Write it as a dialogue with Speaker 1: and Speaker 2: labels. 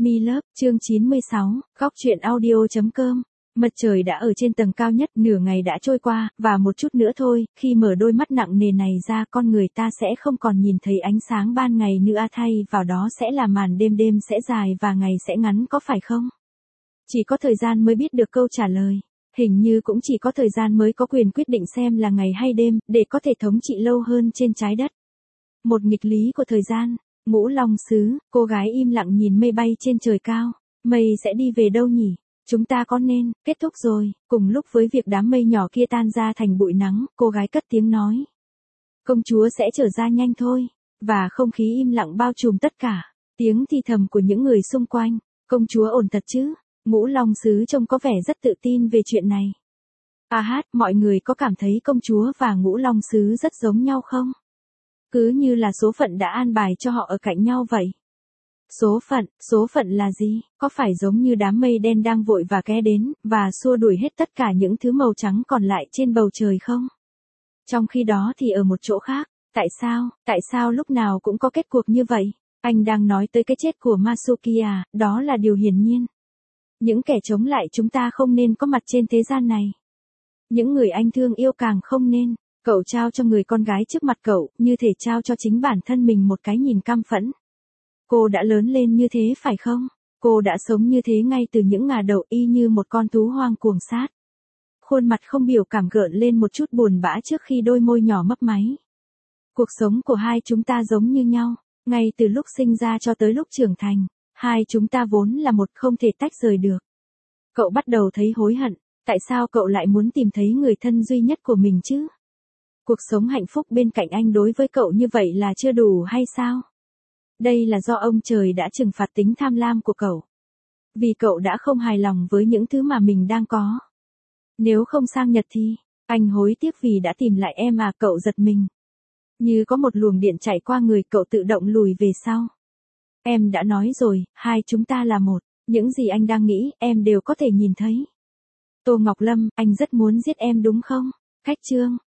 Speaker 1: Mi Love, chương 96, góc truyện audio.com. Mặt trời đã ở trên tầng cao nhất, nửa ngày đã trôi qua, và một chút nữa thôi, khi mở đôi mắt nặng nề này ra con người ta sẽ không còn nhìn thấy ánh sáng ban ngày nữa, thay vào đó sẽ là màn đêm, đêm sẽ dài và ngày sẽ ngắn, có phải không? Chỉ có thời gian mới biết được câu trả lời. Hình như cũng chỉ có thời gian mới có quyền quyết định xem là ngày hay đêm, để có thể thống trị lâu hơn trên trái đất. Một nghịch lý của thời gian. Ngũ Long Sứ, cô gái im lặng nhìn mây bay trên trời cao. Mây sẽ đi về đâu nhỉ? Chúng ta có nên kết thúc rồi? Cùng lúc với việc đám mây nhỏ kia tan ra thành bụi nắng, cô gái cất tiếng nói. Công chúa sẽ trở ra nhanh thôi. Và không khí im lặng bao trùm tất cả. Tiếng thì thầm của những người xung quanh. Công chúa ổn thật chứ? Ngũ Long Sứ trông có vẻ rất tự tin về chuyện này. Mọi người có cảm thấy công chúa và Ngũ Long Sứ rất giống nhau không? Cứ như là số phận đã an bài cho họ ở cạnh nhau vậy. Số phận là gì? Có phải giống như đám mây đen đang vội và kéo đến, và xua đuổi hết tất cả những thứ màu trắng còn lại trên bầu trời không? Trong khi đó thì ở một chỗ khác, tại sao lúc nào cũng có kết cuộc như vậy? Anh đang nói tới cái chết của Masuki à, đó là điều hiển nhiên. Những kẻ chống lại chúng ta không nên có mặt trên thế gian này. Những người anh thương yêu càng không nên. Cậu trao cho người con gái trước mặt cậu, như thể trao cho chính bản thân mình một cái nhìn căm phẫn. Cô đã lớn lên như thế phải không? Cô đã sống như thế ngay từ những ngả đầu, y như một con thú hoang cuồng sát. Khuôn mặt không biểu cảm gợn lên một chút buồn bã trước khi đôi môi nhỏ mấp máy. Cuộc sống của hai chúng ta giống như nhau, ngay từ lúc sinh ra cho tới lúc trưởng thành, hai chúng ta vốn là một, không thể tách rời được. Cậu bắt đầu thấy hối hận, tại sao cậu lại muốn tìm thấy người thân duy nhất của mình chứ? Cuộc sống hạnh phúc bên cạnh anh đối với cậu như vậy là chưa đủ hay sao? Đây là do ông trời đã trừng phạt tính tham lam của cậu. Vì cậu đã không hài lòng với những thứ mà mình đang có. Nếu không sang Nhật thì, anh hối tiếc vì đã tìm lại em à, cậu giật mình. Như có một luồng điện chạy qua người cậu, tự động lùi về sau. Em đã nói rồi, hai chúng ta là một, những gì anh đang nghĩ, em đều có thể nhìn thấy. Tô Ngọc Lâm, anh rất muốn giết em đúng không? Khách chương.